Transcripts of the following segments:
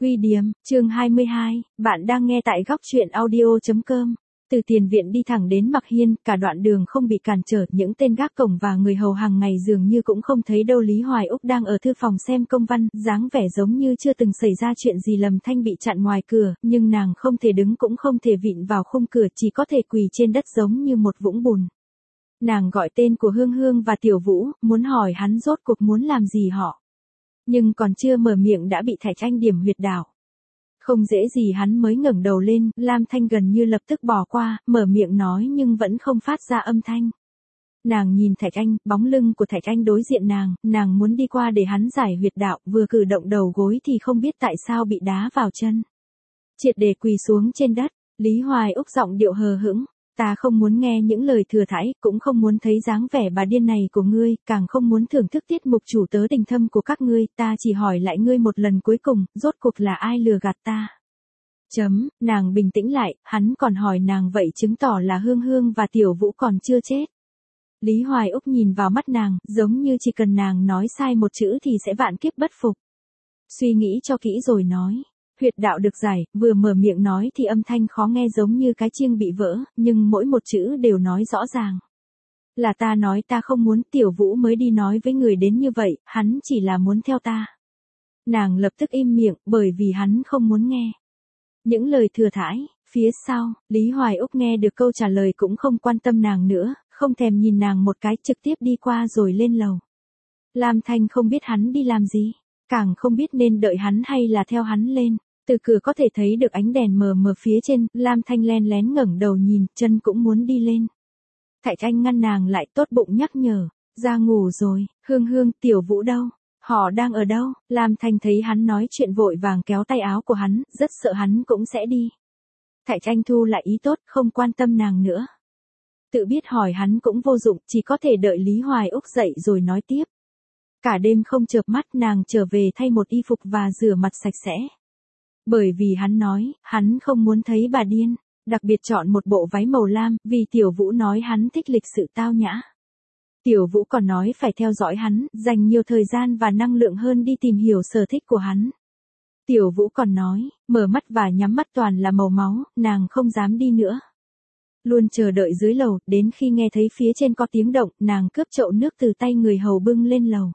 Quy Điếm, chương 22, bạn đang nghe tại góc truyện audio.com. Từ tiền viện đi thẳng đến Mạc Hiên, cả đoạn đường không bị cản trở, những tên gác cổng và người hầu hàng ngày dường như cũng không thấy đâu. Lý Hoài Úc đang ở thư phòng xem công văn, dáng vẻ giống như chưa từng xảy ra chuyện gì. Lâm Thanh bị chặn ngoài cửa, nhưng nàng không thể đứng cũng không thể vịn vào khung cửa, chỉ có thể quỳ trên đất giống như một vũng bùn. Nàng gọi tên của Hương Hương và Tiểu Vũ, muốn hỏi hắn rốt cuộc muốn làm gì họ. Nhưng còn chưa mở miệng đã bị Thạch Anh điểm huyệt đạo. Không dễ gì hắn mới ngẩng đầu lên, Lam Thanh gần như lập tức bỏ qua, mở miệng nói nhưng vẫn không phát ra âm thanh. Nàng nhìn Thạch Anh, bóng lưng của Thạch Anh đối diện nàng muốn đi qua để hắn giải huyệt đạo, vừa cử động đầu gối thì không biết tại sao bị đá vào chân. Triệt để quỳ xuống trên đất, Lý Hoài Úc giọng điệu hờ hững. Ta không muốn nghe những lời thừa thãi, cũng không muốn thấy dáng vẻ bà điên này của ngươi, càng không muốn thưởng thức tiết mục chủ tớ tình thâm của các ngươi, ta chỉ hỏi lại ngươi một lần cuối cùng, rốt cuộc là ai lừa gạt ta? Nàng bình tĩnh lại, hắn còn hỏi nàng vậy chứng tỏ là Hương Hương và Tiểu Vũ còn chưa chết. Lý Hoài Úc nhìn vào mắt nàng, giống như chỉ cần nàng nói sai một chữ thì sẽ vạn kiếp bất phục. Suy nghĩ cho kỹ rồi nói. Huyệt đạo được giải, vừa mở miệng nói thì âm thanh khó nghe giống như cái chiêng bị vỡ, nhưng mỗi một chữ đều nói rõ ràng. Là ta nói ta không muốn, Tiểu Vũ mới đi nói với người đến như vậy, hắn chỉ là muốn theo ta. Nàng lập tức im miệng, bởi vì hắn không muốn nghe. Những lời thừa thãi, phía sau, Lý Hoài Úc nghe được câu trả lời cũng không quan tâm nàng nữa, không thèm nhìn nàng một cái, trực tiếp đi qua rồi lên lầu. Lam Thanh không biết hắn đi làm gì, càng không biết nên đợi hắn hay là theo hắn lên. Từ cửa có thể thấy được ánh đèn mờ mờ phía trên, Lam Thanh len lén ngẩng đầu nhìn, chân cũng muốn đi lên. Thạch Anh ngăn nàng lại, tốt bụng nhắc nhở, ra ngủ rồi, Hương Hương, Tiểu Vũ đâu? Họ đang ở đâu? Lam Thanh thấy hắn nói chuyện vội vàng kéo tay áo của hắn, rất sợ hắn cũng sẽ đi. Thạch Anh thu lại ý tốt, không quan tâm nàng nữa. Tự biết hỏi hắn cũng vô dụng, chỉ có thể đợi Lý Hoài Úc dậy rồi nói tiếp. Cả đêm không chợp mắt, nàng trở về thay một y phục và rửa mặt sạch sẽ. Bởi vì hắn nói, hắn không muốn thấy bà điên, đặc biệt chọn một bộ váy màu lam, vì Tiểu Vũ nói hắn thích lịch sự tao nhã. Tiểu Vũ còn nói phải theo dõi hắn, dành nhiều thời gian và năng lượng hơn đi tìm hiểu sở thích của hắn. Tiểu Vũ còn nói, mở mắt và nhắm mắt toàn là màu máu, nàng không dám đi nữa. Luôn chờ đợi dưới lầu, đến khi nghe thấy phía trên có tiếng động, nàng cướp chậu nước từ tay người hầu bưng lên lầu.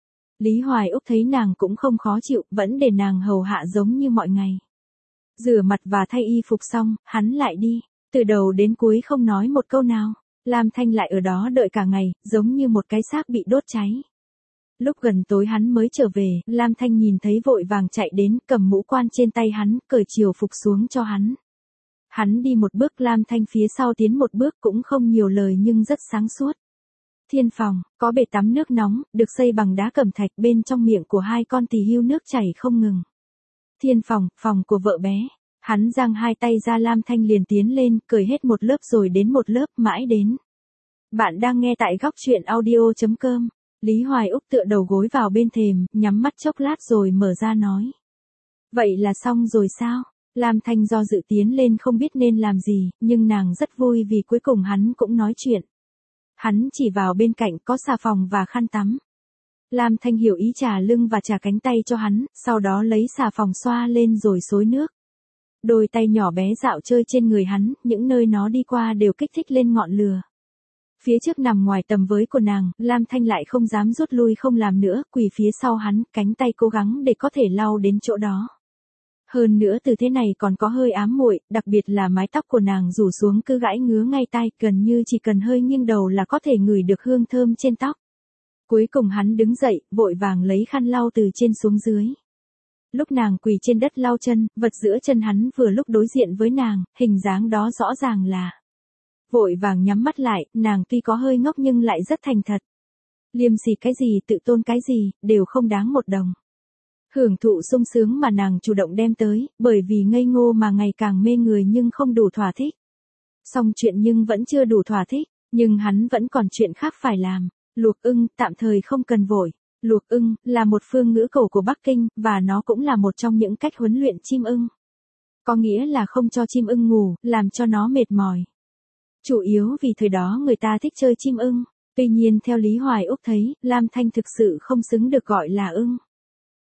Lý Hoài Úc thấy nàng cũng không khó chịu, vẫn để nàng hầu hạ giống như mọi ngày. Rửa mặt và thay y phục xong, hắn lại đi, từ đầu đến cuối không nói một câu nào. Lam Thanh lại ở đó đợi cả ngày, giống như một cái xác bị đốt cháy. Lúc gần tối hắn mới trở về, Lam Thanh nhìn thấy vội vàng chạy đến, cầm mũ quan trên tay hắn, cởi chiều phục xuống cho hắn. Hắn đi một bước, Lam Thanh phía sau tiến một bước, cũng không nhiều lời nhưng rất sáng suốt. Thiên phòng, có bể tắm nước nóng, được xây bằng đá cẩm thạch, bên trong miệng của hai con tỳ hưu nước chảy không ngừng. Thiên phòng, phòng của vợ bé. Hắn giang hai tay ra, Lam Thanh liền tiến lên, cởi hết một lớp rồi đến một lớp, mãi đến. Bạn đang nghe tại góc truyện audio.com. Lý Hoài Úc tựa đầu gối vào bên thềm, nhắm mắt chốc lát rồi mở ra nói. Vậy là xong rồi sao? Lam Thanh do dự tiến lên không biết nên làm gì, nhưng nàng rất vui vì cuối cùng hắn cũng nói chuyện. Hắn chỉ vào bên cạnh có xà phòng và khăn tắm. Lam Thanh hiểu ý, trà lưng và trà cánh tay cho hắn, sau đó lấy xà phòng xoa lên rồi xối nước. Đôi tay nhỏ bé dạo chơi trên người hắn, những nơi nó đi qua đều kích thích lên ngọn lửa. Phía trước nằm ngoài tầm với của nàng, Lam Thanh lại không dám rút lui không làm nữa, quỳ phía sau hắn, cánh tay cố gắng để có thể lau đến chỗ đó. Hơn nữa từ thế này còn có hơi ám muội, đặc biệt là mái tóc của nàng rủ xuống cứ gãi ngứa ngay tai, gần như chỉ cần hơi nghiêng đầu là có thể ngửi được hương thơm trên tóc. Cuối cùng hắn đứng dậy, vội vàng lấy khăn lau từ trên xuống dưới. Lúc nàng quỳ trên đất lau chân, vật giữa chân hắn vừa lúc đối diện với nàng, hình dáng đó rõ ràng là. Vội vàng nhắm mắt lại, nàng tuy có hơi ngốc nhưng lại rất thành thật. Liêm sỉ cái gì, tự tôn cái gì, đều không đáng một đồng. Hưởng thụ sung sướng mà nàng chủ động đem tới, bởi vì ngây ngô mà ngày càng mê người nhưng không đủ thỏa thích. Xong chuyện nhưng vẫn chưa đủ thỏa thích, nhưng hắn vẫn còn chuyện khác phải làm. Luộc ưng, tạm thời không cần vội. Luộc ưng, là một phương ngữ cổ của Bắc Kinh, và nó cũng là một trong những cách huấn luyện chim ưng. Có nghĩa là không cho chim ưng ngủ, làm cho nó mệt mỏi. Chủ yếu vì thời đó người ta thích chơi chim ưng. Tuy nhiên theo Lý Hoài Úc thấy, Lam Thanh thực sự không xứng được gọi là ưng.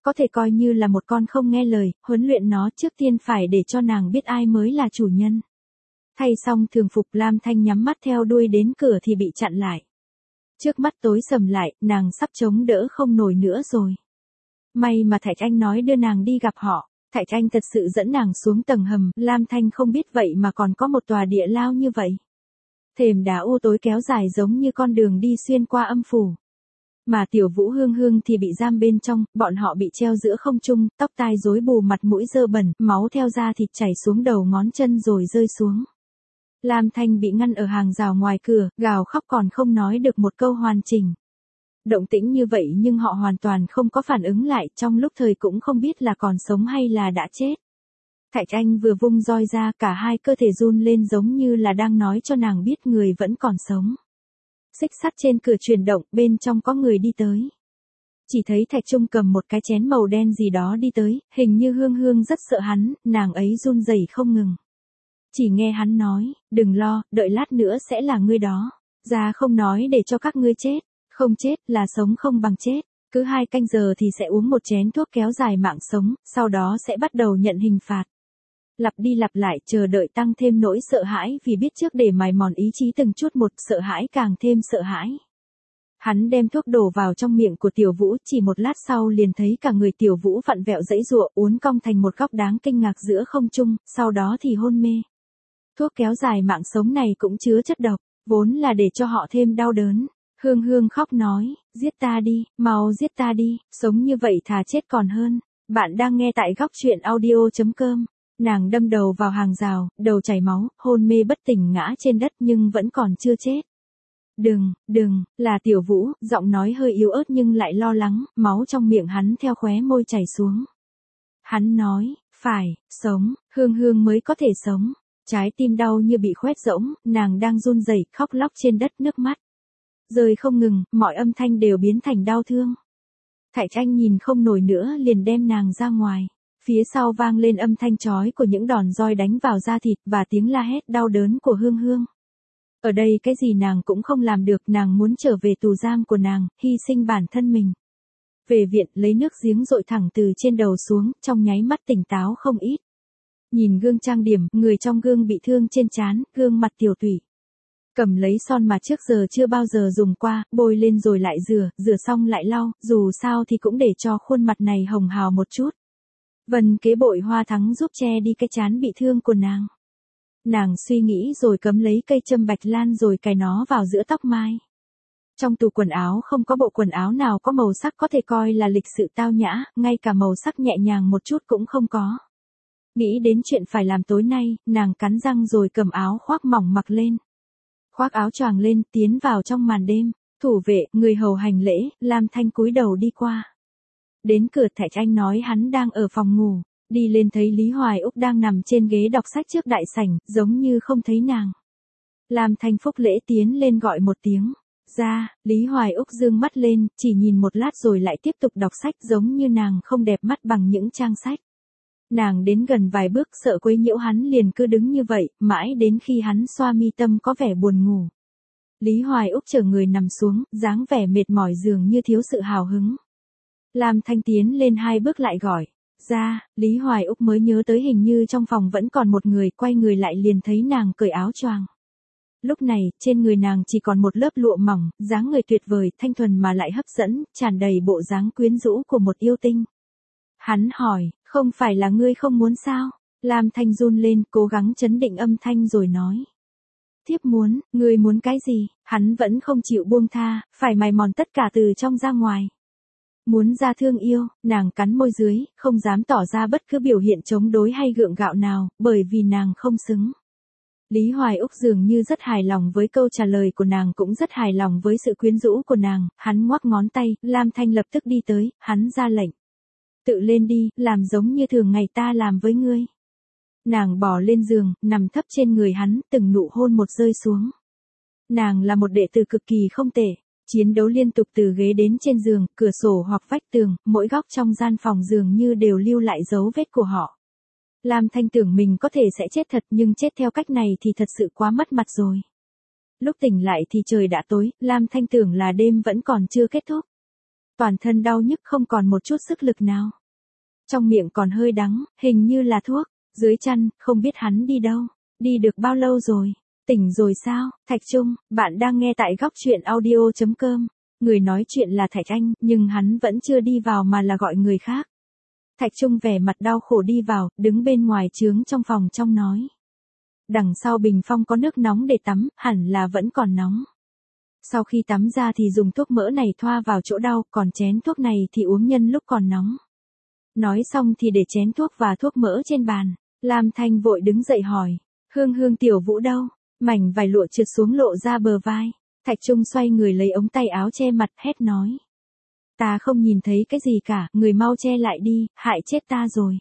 Có thể coi như là một con không nghe lời, huấn luyện nó trước tiên phải để cho nàng biết ai mới là chủ nhân. Thay xong thường phục, Lam Thanh nhắm mắt theo đuôi đến cửa thì bị chặn lại. Trước mắt tối sầm lại, nàng sắp chống đỡ không nổi nữa rồi. May mà Thạch Anh nói đưa nàng đi gặp họ. Thạch Anh thật sự dẫn nàng xuống tầng hầm, Lam Thanh không biết vậy mà còn có một tòa địa lao như vậy. Thềm đá u tối kéo dài giống như con đường đi xuyên qua âm phủ. Mà Tiểu Vũ Hương Hương thì bị giam bên trong, bọn họ bị treo giữa không trung, tóc tai rối bù, mặt mũi dơ bẩn, máu theo da thịt chảy xuống đầu ngón chân rồi rơi xuống. Lam Thanh bị ngăn ở hàng rào ngoài cửa, gào khóc còn không nói được một câu hoàn chỉnh. Động tĩnh như vậy nhưng họ hoàn toàn không có phản ứng lại, trong lúc thời cũng không biết là còn sống hay là đã chết. Thạch Anh vừa vung roi ra, cả hai cơ thể run lên giống như là đang nói cho nàng biết người vẫn còn sống. Xích sắt trên cửa chuyển động, bên trong có người đi tới. Chỉ thấy Thạch Trung cầm một cái chén màu đen gì đó đi tới, hình như Hương Hương rất sợ hắn, nàng ấy run rẩy không ngừng. Chỉ nghe hắn nói, đừng lo, đợi lát nữa sẽ là ngươi đó. Ra không nói để cho các ngươi chết, không chết là sống không bằng chết. Cứ 2 canh giờ thì sẽ uống một chén thuốc kéo dài mạng sống, sau đó sẽ bắt đầu nhận hình phạt. Lặp đi lặp lại, chờ đợi tăng thêm nỗi sợ hãi vì biết trước để mài mòn ý chí từng chút một, sợ hãi càng thêm sợ hãi. Hắn đem thuốc đổ vào trong miệng của Tiểu Vũ, chỉ một lát sau liền thấy cả người Tiểu Vũ vặn vẹo giãy giụa, uốn cong thành một góc đáng kinh ngạc giữa không trung, sau đó thì hôn mê. Thuốc kéo dài mạng sống này cũng chứa chất độc, vốn là để cho họ thêm đau đớn. Hương Hương khóc nói, giết ta đi, mau giết ta đi, sống như vậy thà chết còn hơn. Bạn đang nghe tại góc truyện audio.com. Nàng đâm đầu vào hàng rào, đầu chảy máu, hôn mê bất tỉnh ngã trên đất nhưng vẫn còn chưa chết. Đừng, là Tiểu Vũ, giọng nói hơi yếu ớt nhưng lại lo lắng, máu trong miệng hắn theo khóe môi chảy xuống. Hắn nói, phải, sống, Hương Hương mới có thể sống. Trái tim đau như bị khoét rỗng, nàng đang run rẩy, khóc lóc trên đất, nước mắt rơi không ngừng, mọi âm thanh đều biến thành đau thương. Thạch Anh nhìn không nổi nữa liền đem nàng ra ngoài. Phía sau vang lên âm thanh chói của những đòn roi đánh vào da thịt và tiếng la hét đau đớn của Hương Hương. Ở đây cái gì nàng cũng không làm được, nàng muốn trở về tù giam của nàng, hy sinh bản thân mình. Về viện lấy nước giếng dội thẳng từ trên đầu xuống, trong nháy mắt tỉnh táo không ít. Nhìn gương trang điểm, người trong gương bị thương trên trán, gương mặt tiểu tụy. Cầm lấy son mà trước giờ chưa bao giờ dùng qua, bôi lên rồi lại rửa xong lại lau, dù sao thì cũng để cho khuôn mặt này hồng hào một chút. Vân Kế Bội Hoa thắng giúp che đi cái trán bị thương của nàng. Nàng suy nghĩ rồi cấm lấy cây châm bạch lan rồi cài nó vào giữa tóc mai. Trong tủ quần áo không có bộ quần áo nào có màu sắc có thể coi là lịch sự tao nhã, ngay cả màu sắc nhẹ nhàng một chút cũng không có. Nghĩ đến chuyện phải làm tối nay, nàng cắn răng rồi cầm áo khoác mỏng mặc lên. Khoác áo choàng lên, tiến vào trong màn đêm. Thủ vệ, người hầu hành lễ, Lam Thanh cúi đầu đi qua. Đến cửa, Thạch Anh nói hắn đang ở phòng ngủ. Đi lên thấy Lý Hoài Úc đang nằm trên ghế đọc sách trước đại sảnh, giống như không thấy nàng. Lam Thanh phúc lễ tiến lên gọi một tiếng. Ra, Lý Hoài Úc dương mắt lên, chỉ nhìn một lát rồi lại tiếp tục đọc sách, giống như nàng không đẹp mắt bằng những trang sách. Nàng đến gần vài bước sợ quấy nhiễu hắn liền cứ đứng như vậy, mãi đến khi hắn xoa mi tâm có vẻ buồn ngủ. Lý Hoài Úc chở người nằm xuống, dáng vẻ mệt mỏi dường như thiếu sự hào hứng. Lam Thanh tiến lên 2 bước lại gọi. Ra, Lý Hoài Úc mới nhớ tới hình như trong phòng vẫn còn một người, quay người lại liền thấy nàng cởi áo choàng. Lúc này, trên người nàng chỉ còn một lớp lụa mỏng, dáng người tuyệt vời, thanh thuần mà lại hấp dẫn, tràn đầy bộ dáng quyến rũ của một yêu tinh. Hắn hỏi, không phải là ngươi không muốn sao? Lam Thanh run lên, cố gắng trấn định âm thanh rồi nói. Thiếp muốn, ngươi muốn cái gì? Hắn vẫn không chịu buông tha, phải mài mòn tất cả từ trong ra ngoài. Muốn ra thương yêu, nàng cắn môi dưới, không dám tỏ ra bất cứ biểu hiện chống đối hay gượng gạo nào, bởi vì nàng không xứng. Lý Hoài Úc dường như rất hài lòng với câu trả lời của nàng, cũng rất hài lòng với sự quyến rũ của nàng, hắn ngoắc ngón tay, Lam Thanh lập tức đi tới, hắn ra lệnh. Tự lên đi, làm giống như thường ngày ta làm với ngươi. Nàng bò lên giường, nằm thấp trên người hắn, từng nụ hôn một rơi xuống. Nàng là một đệ tử cực kỳ không tệ. Chiến đấu liên tục từ ghế đến trên giường, cửa sổ hoặc vách tường, mỗi góc trong gian phòng dường như đều lưu lại dấu vết của họ. Lam Thanh tưởng mình có thể sẽ chết thật nhưng chết theo cách này thì thật sự quá mất mặt rồi. Lúc tỉnh lại thì trời đã tối, Lam Thanh tưởng là đêm vẫn còn chưa kết thúc. toàn thân đau nhức không còn một chút sức lực nào. Trong miệng còn hơi đắng, hình như là thuốc, dưới chăn, không biết hắn đi đâu, đi được bao lâu rồi, tỉnh rồi sao, Thạch Trung, bạn đang nghe tại góc chuyện audio.com, người nói chuyện là Thạch Anh, nhưng hắn vẫn chưa đi vào mà là gọi người khác. Thạch Trung vẻ mặt đau khổ đi vào, đứng bên ngoài trướng trong phòng trong nói. Đằng sau bình phong có nước nóng để tắm, hẳn là vẫn còn nóng. Sau khi tắm ra thì dùng thuốc mỡ này thoa vào chỗ đau, còn chén thuốc này thì uống nhân lúc còn nóng. Nói xong thì để chén thuốc và thuốc mỡ trên bàn. Lam Thanh vội đứng dậy hỏi. Hương tiểu vũ đâu? Mảnh vải lụa trượt xuống lộ ra bờ vai. Thạch Trung xoay người lấy ống tay áo che mặt hét nói. Ta không nhìn thấy cái gì cả, người mau che lại đi, hại chết ta rồi.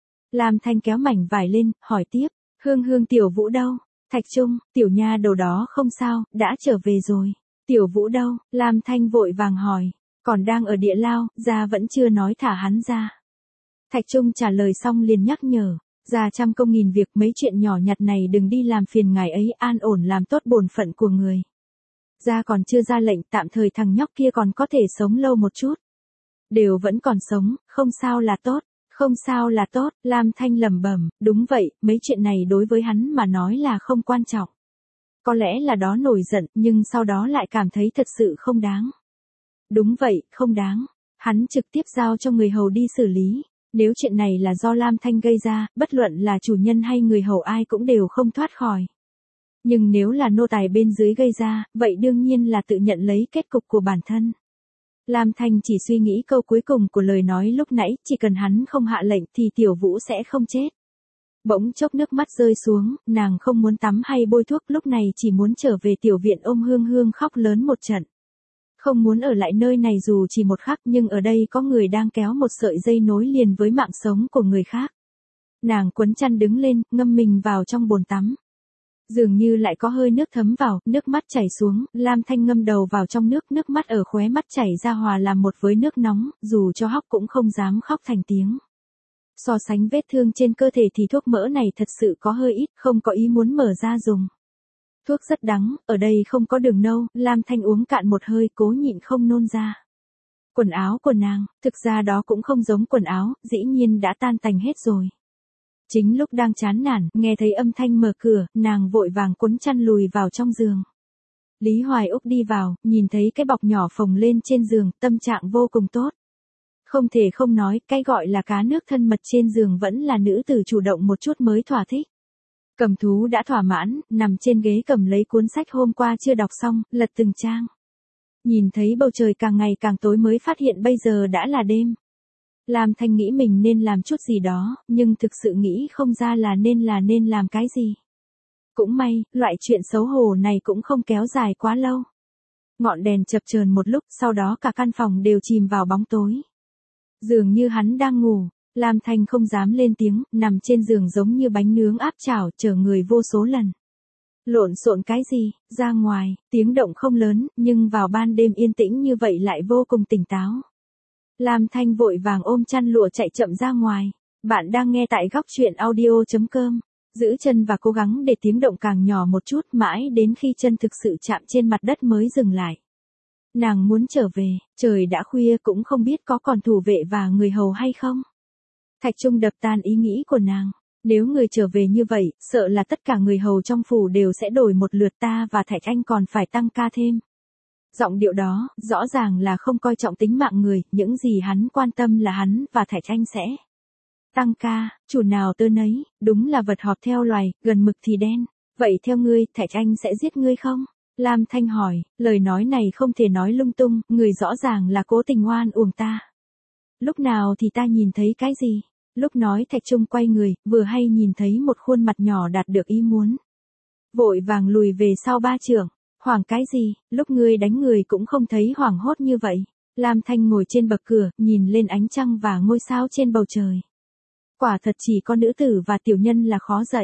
Lam Thanh kéo mảnh vải lên, hỏi tiếp. Hương tiểu vũ đâu? Thạch Trung, tiểu nha đầu đó không sao, đã trở về rồi. Tiểu vũ đâu? Lam Thanh vội vàng hỏi. Còn đang ở địa lao, gia vẫn chưa nói thả hắn ra. Thạch Trung trả lời xong liền nhắc nhở. Gia trăm công nghìn việc, mấy chuyện nhỏ nhặt này đừng đi làm phiền ngài ấy, an ổn làm tốt bổn phận của người. Gia còn chưa ra lệnh, tạm thời thằng nhóc kia còn có thể sống lâu một chút. Đều vẫn còn sống, không sao là tốt. Không sao là tốt, Lam Thanh lẩm bẩm, đúng vậy, mấy chuyện này đối với hắn mà nói là không quan trọng. Có lẽ là đó nổi giận, nhưng sau đó lại cảm thấy thật sự không đáng. Đúng vậy, không đáng. Hắn trực tiếp giao cho người hầu đi xử lý. Nếu chuyện này là do Lam Thanh gây ra, bất luận là chủ nhân hay người hầu ai cũng đều không thoát khỏi. Nhưng nếu là nô tài bên dưới gây ra, vậy đương nhiên là tự nhận lấy kết cục của bản thân. Lam Thanh chỉ suy nghĩ câu cuối cùng của lời nói lúc nãy, chỉ cần hắn không hạ lệnh thì tiểu vũ sẽ không chết. Bỗng chốc nước mắt rơi xuống, nàng không muốn tắm hay bôi thuốc, lúc này chỉ muốn trở về tiểu viện ôm Hương khóc lớn một trận. Không muốn ở lại nơi này dù chỉ một khắc, nhưng ở đây có người đang kéo một sợi dây nối liền với mạng sống của người khác. Nàng quấn chăn đứng lên, ngâm mình vào trong bồn tắm. Dường như lại có hơi nước thấm vào, nước mắt chảy xuống, Lam Thanh ngâm đầu vào trong nước mắt ở khóe mắt chảy ra hòa làm một với nước nóng, dù cho hóc cũng không dám khóc thành tiếng. So sánh vết thương trên cơ thể thì thuốc mỡ này thật sự có hơi ít, không có ý muốn mở ra dùng. Thuốc rất đắng, ở đây không có đường nâu, Lam Thanh uống cạn một hơi cố nhịn không nôn ra. Quần áo của nàng, thực ra đó cũng không giống quần áo, dĩ nhiên đã tan tành hết rồi. Chính lúc đang chán nản, nghe thấy âm thanh mở cửa, nàng vội vàng cuốn chăn lùi vào trong giường. Lý Hoài Úc đi vào, nhìn thấy cái bọc nhỏ phồng lên trên giường, tâm trạng vô cùng tốt. Không thể không nói, cái gọi là cá nước thân mật trên giường vẫn là nữ tử chủ động một chút mới thỏa thích. Cầm thú đã thỏa mãn, nằm trên ghế cầm lấy cuốn sách hôm qua chưa đọc xong, lật từng trang. Nhìn thấy bầu trời càng ngày càng tối mới phát hiện bây giờ đã là đêm. Lam Thanh nghĩ mình nên làm chút gì đó, nhưng thực sự nghĩ không ra là nên làm cái gì. Cũng may, loại chuyện xấu hổ này cũng không kéo dài quá lâu. Ngọn đèn chập chờn một lúc, sau đó cả căn phòng đều chìm vào bóng tối. Dường như hắn đang ngủ, Lam Thanh không dám lên tiếng, nằm trên giường giống như bánh nướng áp chảo, chờ người vô số lần. Lộn xộn cái gì, ra ngoài, tiếng động không lớn, nhưng vào ban đêm yên tĩnh như vậy lại vô cùng tỉnh táo. Lam Thanh vội vàng ôm chăn lụa chạy chậm ra ngoài. Bạn đang nghe tại góc chuyện audio.com. Giữ chân và cố gắng để tiếng động càng nhỏ một chút, mãi đến khi chân thực sự chạm trên mặt đất mới dừng lại. Nàng muốn trở về, trời đã khuya cũng không biết có còn thủ vệ và người hầu hay không. Thạch Trung đập tan ý nghĩ của nàng. Nếu người trở về như vậy, sợ là tất cả người hầu trong phủ đều sẽ đổi một lượt, ta và Thạch Anh còn phải tăng ca thêm. Giọng điệu đó, rõ ràng là không coi trọng tính mạng người, những gì hắn quan tâm là hắn và Thạch Anh sẽ tăng ca, chủ nào tơ nấy, đúng là vật họp theo loài, gần mực thì đen. Vậy theo ngươi, Thạch Anh sẽ giết ngươi không? Lam Thanh hỏi, lời nói này không thể nói lung tung, người rõ ràng là cố tình oan uổng ta. Lúc nào thì ta nhìn thấy cái gì? Lúc nói Thạch Trung quay người, vừa hay nhìn thấy một khuôn mặt nhỏ đạt được ý muốn. Vội vàng lùi về sau 3 trượng. Hoảng cái gì, lúc ngươi đánh người cũng không thấy hoảng hốt như vậy. Lam Thanh ngồi trên bậc cửa, nhìn lên ánh trăng và ngôi sao trên bầu trời. Quả thật chỉ có nữ tử và tiểu nhân là khó dạy.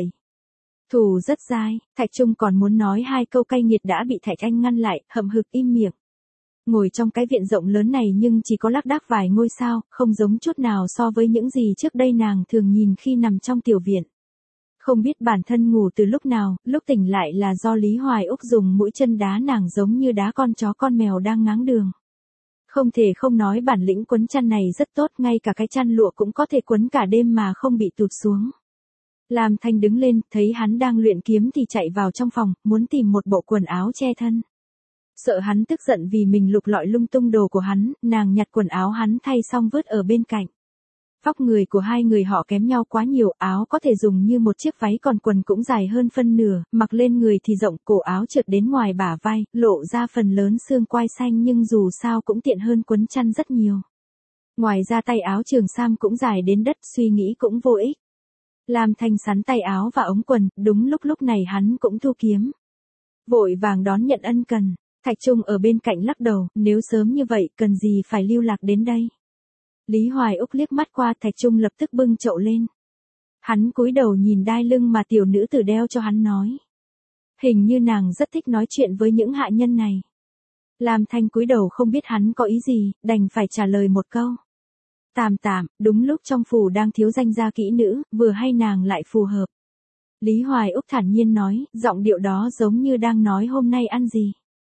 Thủ rất dai, Thạch Trung còn muốn nói 2 câu cay nghiệt đã bị Thạch Anh ngăn lại, hậm hực im miệng. Ngồi trong cái viện rộng lớn này nhưng chỉ có lác đác vài ngôi sao, không giống chút nào so với những gì trước đây nàng thường nhìn khi nằm trong tiểu viện. Không biết bản thân ngủ từ lúc nào, lúc tỉnh lại là do Lý Hoài Úc dùng mũi chân đá nàng giống như đá con chó con mèo đang ngáng đường. Không thể không nói bản lĩnh quấn chăn này rất tốt, ngay cả cái chăn lụa cũng có thể quấn cả đêm mà không bị tụt xuống. Lam Thanh đứng lên, thấy hắn đang luyện kiếm thì chạy vào trong phòng, muốn tìm một bộ quần áo che thân. Sợ hắn tức giận vì mình lục lọi lung tung đồ của hắn, nàng nhặt quần áo hắn thay xong vứt ở bên cạnh. Vóc người của hai người họ kém nhau quá nhiều, áo có thể dùng như một chiếc váy còn quần cũng dài hơn phân nửa, mặc lên người thì rộng, cổ áo trượt đến ngoài bả vai, lộ ra phần lớn xương quai xanh nhưng dù sao cũng tiện hơn quấn chăn rất nhiều. Ngoài ra tay áo trường sam cũng dài đến đất, suy nghĩ cũng vô ích. Lam Thanh sắn tay áo và ống quần, đúng lúc này hắn cũng thu kiếm. Vội vàng đón nhận ân cần, Thạch Trung ở bên cạnh lắc đầu, nếu sớm như vậy cần gì phải lưu lạc đến đây. Lý Hoài Úc liếc mắt qua Thạch Trung lập tức bưng chậu lên. Hắn cúi đầu nhìn đai lưng mà tiểu nữ tử đeo cho hắn nói. Hình như nàng rất thích nói chuyện với những hạ nhân này. Lam Thanh cúi đầu không biết hắn có ý gì, đành phải trả lời một câu. Tạm tạm, đúng lúc trong phủ đang thiếu danh gia kỹ nữ, vừa hay nàng lại phù hợp. Lý Hoài Úc thản nhiên nói, giọng điệu đó giống như đang nói hôm nay ăn gì.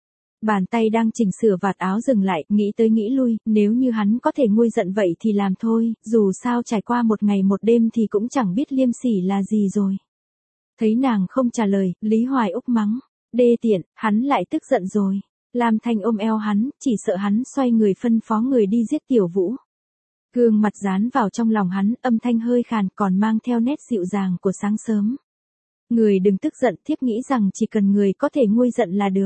Bàn tay đang chỉnh sửa vạt áo dừng lại, nghĩ tới nghĩ lui, nếu như hắn có thể nguôi giận vậy thì làm thôi, dù sao trải qua một ngày một đêm thì cũng chẳng biết liêm sỉ là gì rồi. Thấy nàng không trả lời, Lý Hoài Úc mắng, đê tiện, hắn lại tức giận rồi. Lam Thanh ôm eo hắn, chỉ sợ hắn xoay người phân phó người đi giết Tiểu Vũ. Gương mặt dán vào trong lòng hắn, âm thanh hơi khàn còn mang theo nét dịu dàng của sáng sớm. Người đừng tức giận, thiếp nghĩ rằng chỉ cần người có thể nguôi giận là được.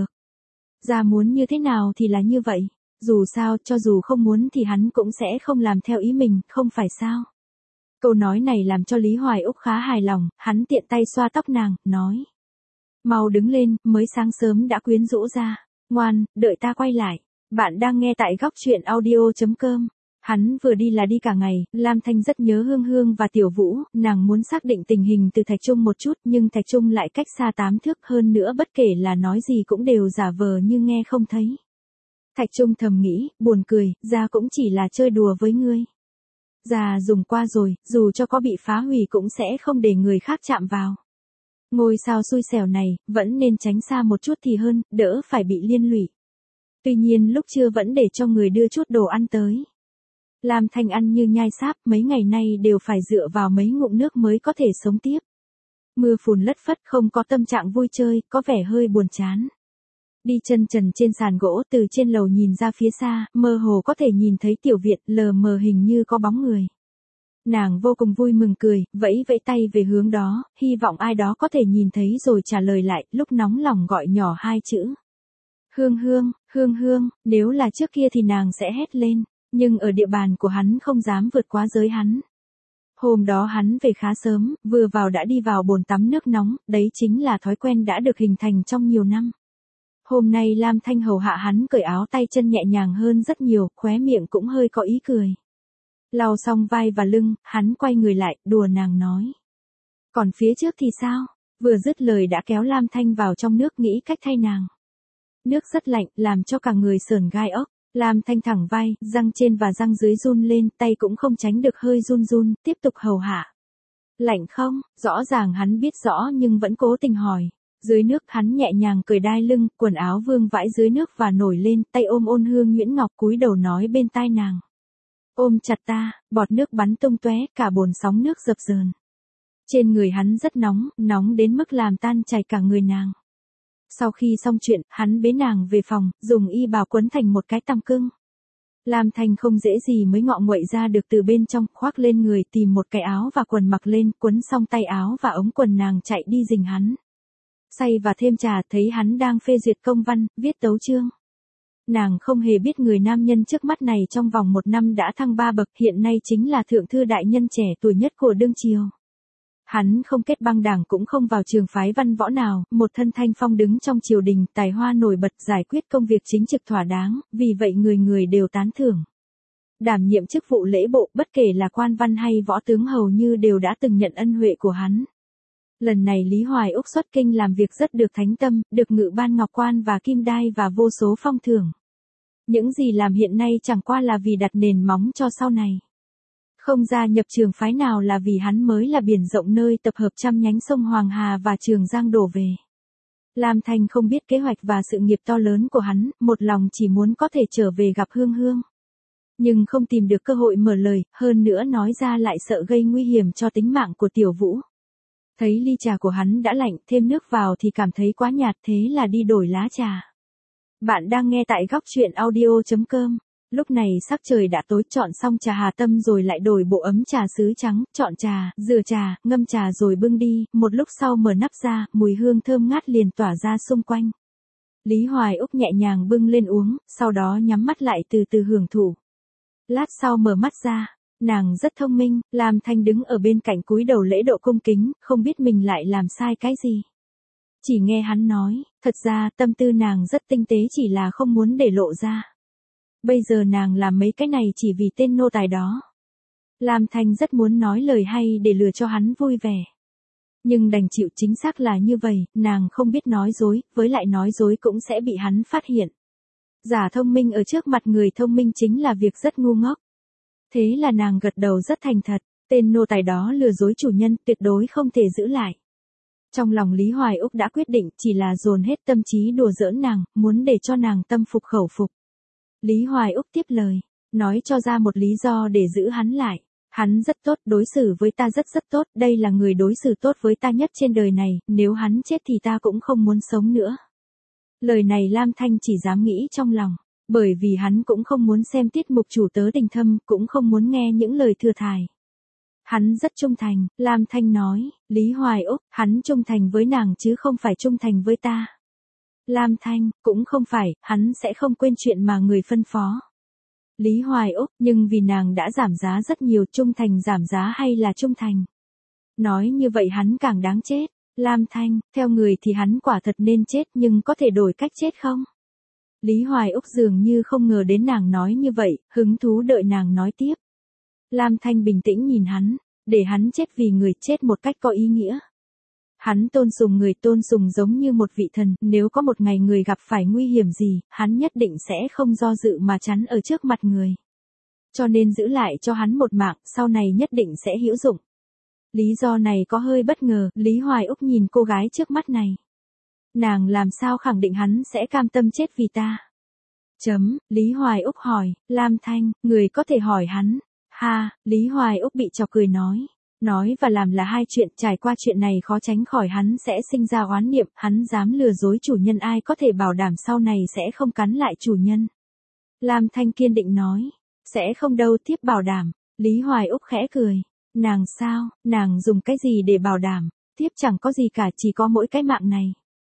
Ra muốn như thế nào thì là như vậy, dù sao cho dù không muốn thì hắn cũng sẽ không làm theo ý mình, không phải sao. Câu nói này làm cho Lý Hoài Úc khá hài lòng, hắn tiện tay xoa tóc nàng, nói. Mau đứng lên, mới sáng sớm đã quyến rũ ra, ngoan, đợi ta quay lại. Bạn đang nghe tại góc truyện audio.com. Hắn vừa đi là đi cả ngày, Lam Thanh rất nhớ Hương Hương và Tiểu Vũ, nàng muốn xác định tình hình từ Thạch Trung một chút nhưng Thạch Trung lại cách xa 8 thước hơn nữa bất kể là nói gì cũng đều giả vờ như nghe không thấy. Thạch Trung thầm nghĩ, buồn cười, ra cũng chỉ là chơi đùa với ngươi. Già dùng qua rồi, dù cho có bị phá hủy cũng sẽ không để người khác chạm vào. Ngôi sao xui xẻo này, vẫn nên tránh xa một chút thì hơn, đỡ phải bị liên lụy. Tuy nhiên lúc trưa vẫn để cho người đưa chút đồ ăn tới. Lam Thanh ăn như nhai sáp, mấy ngày nay đều phải dựa vào mấy ngụm nước mới có thể sống tiếp. Mưa phùn lất phất không có tâm trạng vui chơi, có vẻ hơi buồn chán. Đi chân trần trên sàn gỗ từ trên lầu nhìn ra phía xa, mơ hồ có thể nhìn thấy tiểu viện lờ mờ hình như có bóng người. Nàng vô cùng vui mừng cười, vẫy vẫy tay về hướng đó, hy vọng ai đó có thể nhìn thấy rồi trả lời lại, lúc nóng lòng gọi nhỏ hai chữ. Hương Hương, Hương Hương, nếu là trước kia thì nàng sẽ hét lên. Nhưng ở địa bàn của hắn không dám vượt quá giới hắn. Hôm đó hắn về khá sớm, vừa vào đã đi vào bồn tắm nước nóng, đấy chính là thói quen đã được hình thành trong nhiều năm. Hôm nay Lam Thanh hầu hạ hắn cởi áo tay chân nhẹ nhàng hơn rất nhiều, khóe miệng cũng hơi có ý cười. Lau xong vai và lưng, hắn quay người lại, đùa nàng nói. Còn phía trước thì sao? Vừa dứt lời đã kéo Lam Thanh vào trong nước nghĩ cách thay nàng. Nước rất lạnh, làm cho cả người sởn gai ốc. Lam Thanh thẳng vai, răng trên và răng dưới run lên, tay cũng không tránh được hơi run run, tiếp tục hầu hạ. Lạnh không? Rõ ràng hắn biết rõ nhưng vẫn cố tình hỏi. Dưới nước hắn nhẹ nhàng cởi đai lưng, quần áo vương vãi dưới nước và nổi lên, tay ôm Ôn Hương Nhuyễn Ngọc cúi đầu nói bên tai nàng. Ôm chặt ta, bọt nước bắn tung tóe, cả bồn sóng nước dập dờn. Trên người hắn rất nóng, nóng đến mức làm tan chảy cả người nàng. Sau khi xong chuyện, hắn bế nàng về phòng, dùng y bào quấn thành một cái tăm cưng. Lam Thanh không dễ gì mới ngọ nguậy ra được từ bên trong, khoác lên người tìm một cái áo và quần mặc lên, quấn xong tay áo và ống quần nàng chạy đi rình hắn. Say và thêm trà thấy hắn đang phê duyệt công văn, viết tấu chương. Nàng không hề biết người nam nhân trước mắt này trong vòng 1 năm đã thăng 3 bậc, hiện nay chính là thượng thư đại nhân trẻ tuổi nhất của đương triều. Hắn không kết băng đảng cũng không vào trường phái văn võ nào, một thân thanh phong đứng trong triều đình, tài hoa nổi bật giải quyết công việc chính trực thỏa đáng, vì vậy người người đều tán thưởng. Đảm nhiệm chức vụ lễ bộ, bất kể là quan văn hay võ tướng hầu như đều đã từng nhận ân huệ của hắn. Lần này Lý Hoài Úc xuất kinh làm việc rất được thánh tâm, được ngự ban ngọc quan và kim đai và vô số phong thưởng. Những gì làm hiện nay chẳng qua là vì đặt nền móng cho sau này. Không gia nhập trường phái nào là vì hắn mới là biển rộng nơi tập hợp trăm nhánh sông Hoàng Hà và Trường Giang đổ về. Lam Thanh không biết kế hoạch và sự nghiệp to lớn của hắn, một lòng chỉ muốn có thể trở về gặp Hương Hương. Nhưng không tìm được cơ hội mở lời, hơn nữa nói ra lại sợ gây nguy hiểm cho tính mạng của Tiểu Vũ. Thấy ly trà của hắn đã lạnh, thêm nước vào thì cảm thấy quá nhạt, thế là đi đổi lá trà. Bạn đang nghe tại góc truyện audio.com. Lúc này sắc trời đã tối, chọn xong trà Hà Tâm rồi lại đổi bộ ấm trà sứ trắng, chọn trà, rửa trà, ngâm trà rồi bưng đi, một lúc sau mở nắp ra, mùi hương thơm ngát liền tỏa ra xung quanh. Lý Hoài Úc nhẹ nhàng bưng lên uống, sau đó nhắm mắt lại từ từ hưởng thụ. Lát sau mở mắt ra, nàng rất thông minh, Lam Thanh đứng ở bên cạnh cúi đầu lễ độ cung kính, không biết mình lại làm sai cái gì. Chỉ nghe hắn nói, thật ra tâm tư nàng rất tinh tế chỉ là không muốn để lộ ra. Bây giờ nàng làm mấy cái này chỉ vì tên nô tài đó. Lam Thanh rất muốn nói lời hay để lừa cho hắn vui vẻ. Nhưng đành chịu, chính xác là như vậy, nàng không biết nói dối, với lại nói dối cũng sẽ bị hắn phát hiện. Giả thông minh ở trước mặt người thông minh chính là việc rất ngu ngốc. Thế là nàng gật đầu rất thành thật, tên nô tài đó lừa dối chủ nhân, tuyệt đối không thể giữ lại. Trong lòng Lý Hoài Úc đã quyết định, chỉ là dồn hết tâm trí đùa giỡn nàng, muốn để cho nàng tâm phục khẩu phục. Lý Hoài Úc tiếp lời, nói cho ra một lý do để giữ hắn lại. Hắn rất tốt, đối xử với ta rất tốt, đây là người đối xử tốt với ta nhất trên đời này, nếu hắn chết thì ta cũng không muốn sống nữa. Lời này Lam Thanh chỉ dám nghĩ trong lòng, bởi vì hắn cũng không muốn xem tiết mục chủ tớ tình thâm, cũng không muốn nghe những lời thừa thải. Hắn rất trung thành, Lam Thanh nói, Lý Hoài Úc, hắn trung thành với nàng chứ không phải trung thành với ta. Lam Thanh, cũng không phải, hắn sẽ không quên chuyện mà người phân phó. Lý Hoài Úc, nhưng vì nàng đã giảm giá rất nhiều, trung thành giảm giá hay là trung thành? Nói như vậy hắn càng đáng chết. Lam Thanh, theo người thì hắn quả thật nên chết, nhưng có thể đổi cách chết không? Lý Hoài Úc dường như không ngờ đến nàng nói như vậy, hứng thú đợi nàng nói tiếp. Lam Thanh bình tĩnh nhìn hắn, để hắn chết vì người, chết một cách có ý nghĩa. Hắn tôn sùng người, tôn sùng giống như một vị thần, nếu có một ngày người gặp phải nguy hiểm gì, hắn nhất định sẽ không do dự mà chắn ở trước mặt người. Cho nên giữ lại cho hắn một mạng, sau này nhất định sẽ hữu dụng. Lý do này có hơi bất ngờ, Lý Hoài Úc nhìn cô gái trước mắt này. Nàng làm sao khẳng định hắn sẽ cam tâm chết vì ta? Lý Hoài Úc hỏi, Lam Thanh, người có thể hỏi hắn. Ha, Lý Hoài Úc bị chọc cười nói. Nói và làm là hai chuyện, trải qua chuyện này khó tránh khỏi hắn sẽ sinh ra oán niệm, hắn dám lừa dối chủ nhân, ai có thể bảo đảm sau này sẽ không cắn lại chủ nhân. Lam Thanh kiên định nói, sẽ không đâu, tiếp bảo đảm. Lý Hoài Úc khẽ cười, nàng sao, nàng dùng cái gì để bảo đảm, tiếp chẳng có gì cả, chỉ có mỗi cái mạng này.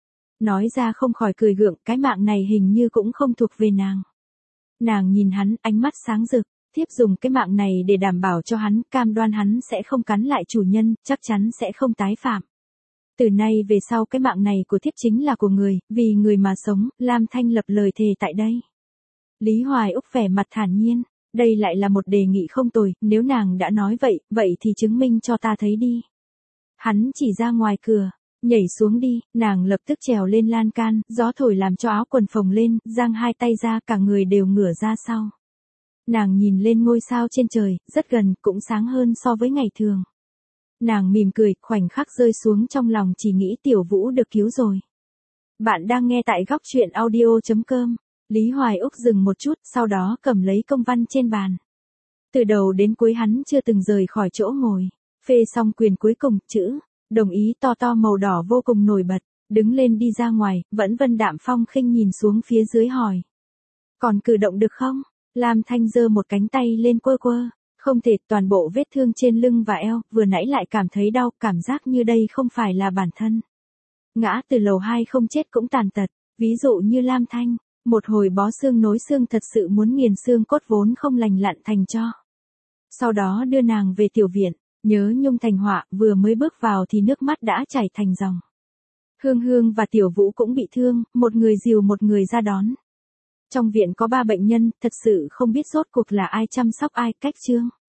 Nói ra không khỏi cười gượng, cái mạng này hình như cũng không thuộc về nàng. Nàng nhìn hắn, ánh mắt sáng rực. Thiếp dùng cái mạng này để đảm bảo cho hắn, cam đoan hắn sẽ không cắn lại chủ nhân, chắc chắn sẽ không tái phạm. Từ nay về sau cái mạng này của thiếp chính là của người, vì người mà sống, Lam Thanh lập lời thề tại đây. Lý Hoài Úc vẻ mặt thản nhiên, đây lại là một đề nghị không tồi, nếu nàng đã nói vậy, vậy thì chứng minh cho ta thấy đi. Hắn chỉ ra ngoài cửa, nhảy xuống đi, nàng lập tức trèo lên lan can, gió thổi làm cho áo quần phồng lên, giang hai tay ra, cả người đều ngửa ra sau. Nàng nhìn lên ngôi sao trên trời, rất gần, cũng sáng hơn so với ngày thường. Nàng mỉm cười, khoảnh khắc rơi xuống trong lòng chỉ nghĩ Tiểu Vũ được cứu rồi. Bạn đang nghe tại góc truyện audio.com. Lý Hoài Úc dừng một chút, sau đó cầm lấy công văn trên bàn. Từ đầu đến cuối hắn chưa từng rời khỏi chỗ ngồi. Phê xong quyền cuối cùng, chữ đồng ý to to màu đỏ vô cùng nổi bật. Đứng lên đi ra ngoài, vẫn Vân Đạm Phong khinh nhìn xuống phía dưới hỏi. Còn cử động được không? Lam Thanh giơ một cánh tay lên quơ quơ, không thể, toàn bộ vết thương trên lưng và eo, vừa nãy lại cảm thấy đau, cảm giác như đây không phải là bản thân. Ngã từ lầu 2 không chết cũng tàn tật, ví dụ như Lam Thanh, một hồi bó xương nối xương thật sự muốn nghiền xương cốt vốn không lành lặn thành cho. Sau đó đưa nàng về tiểu viện, nhớ nhung thành họa, vừa mới bước vào thì nước mắt đã chảy thành dòng. Hương Hương và Tiểu Vũ cũng bị thương, một người dìu một người ra đón. Trong viện có 3 bệnh nhân, thật sự không biết rốt cuộc là ai chăm sóc ai, cách chương.